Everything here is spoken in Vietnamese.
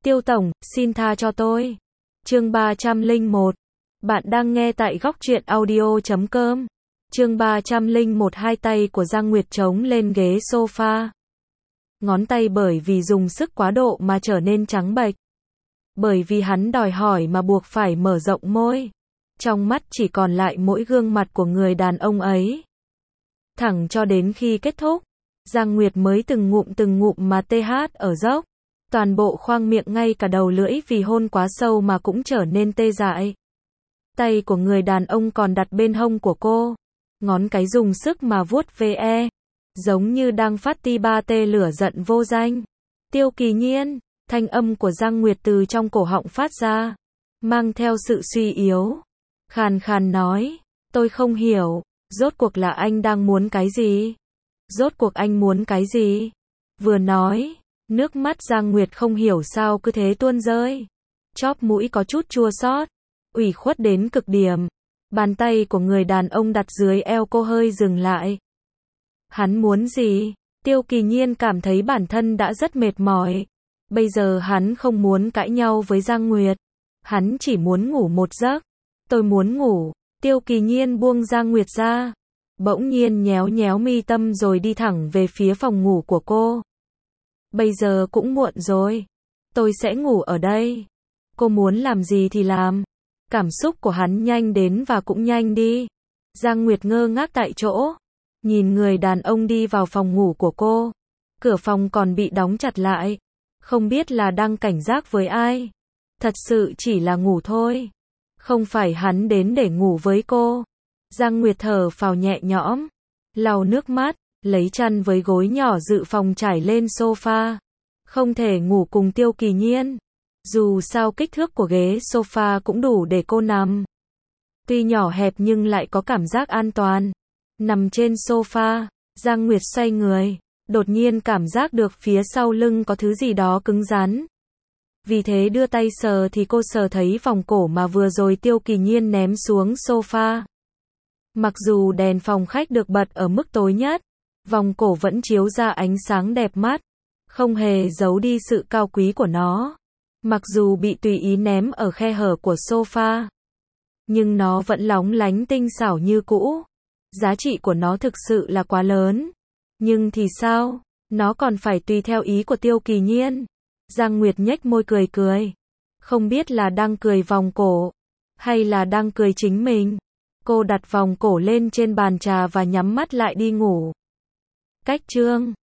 Tiêu tổng, xin tha cho tôi. Chương 301. Bạn đang nghe tại góc truyện audio.com. Chương 301. Hai tay của Giang Nguyệt chống lên ghế sofa. Ngón tay bởi vì dùng sức quá độ mà trở nên trắng bệch. Bởi vì hắn đòi hỏi mà buộc phải mở rộng môi. Trong mắt chỉ còn lại mỗi gương mặt của người đàn ông ấy. Thẳng cho đến khi kết thúc, Giang Nguyệt mới từng ngụm mà TH ở dốc. Toàn bộ khoang miệng ngay cả đầu lưỡi vì hôn quá sâu mà cũng trở nên tê dại. Tay của người đàn ông còn đặt bên hông của cô. Ngón cái dùng sức mà vuốt ve. Giống như đang phát ti ba tê lửa giận vô danh. Tiêu Kỳ Nhiên, thanh âm của Giang Nguyệt từ trong cổ họng phát ra. Mang theo sự suy yếu. Khàn khàn nói, tôi không hiểu, rốt cuộc là anh đang muốn cái gì? Rốt cuộc anh muốn cái gì? Vừa nói, nước mắt Giang Nguyệt không hiểu sao cứ thế tuôn rơi. Chóp mũi có chút chua xót, ủy khuất đến cực điểm. Bàn tay của người đàn ông đặt dưới eo cô hơi dừng lại. Hắn muốn gì? Tiêu Kỳ Nhiên cảm thấy bản thân đã rất mệt mỏi. Bây giờ hắn không muốn cãi nhau với Giang Nguyệt. Hắn chỉ muốn ngủ một giấc. Tôi muốn ngủ. Tiêu Kỳ Nhiên buông Giang Nguyệt ra. Bỗng nhiên nhéo mi tâm rồi đi thẳng về phía phòng ngủ của cô. Bây giờ cũng muộn rồi. Tôi sẽ ngủ ở đây. Cô muốn làm gì thì làm. Cảm xúc của hắn nhanh đến và cũng nhanh đi. Giang Nguyệt ngơ ngác tại chỗ. Nhìn người đàn ông đi vào phòng ngủ của cô. Cửa phòng còn bị đóng chặt lại. Không biết là đang cảnh giác với ai. Thật sự chỉ là ngủ thôi. Không phải hắn đến để ngủ với cô. Giang Nguyệt thở phào nhẹ nhõm. Lau nước mắt. Lấy chăn với gối nhỏ dự phòng trải lên sofa. Không thể ngủ cùng Tiêu Kỳ Nhiên. Dù sao kích thước của ghế sofa cũng đủ để cô nằm. Tuy nhỏ hẹp nhưng lại có cảm giác an toàn. Nằm trên sofa, Giang Nguyệt xoay người. Đột nhiên cảm giác được phía sau lưng có thứ gì đó cứng rắn. Vì thế đưa tay sờ thì cô sờ thấy vòng cổ mà vừa rồi Tiêu Kỳ Nhiên ném xuống sofa. Mặc dù đèn phòng khách được bật ở mức tối nhất, vòng cổ vẫn chiếu ra ánh sáng đẹp mắt, không hề giấu đi sự cao quý của nó. Mặc dù bị tùy ý ném ở khe hở của sofa, nhưng nó vẫn lóng lánh tinh xảo như cũ. Giá trị của nó thực sự là quá lớn. Nhưng thì sao? Nó còn phải tùy theo ý của Tiêu Kỳ Nhiên. Giang Nguyệt nhếch môi cười. Không biết là đang cười vòng cổ, hay là đang cười chính mình. Cô đặt vòng cổ lên trên bàn trà và nhắm mắt lại đi ngủ. Cách chương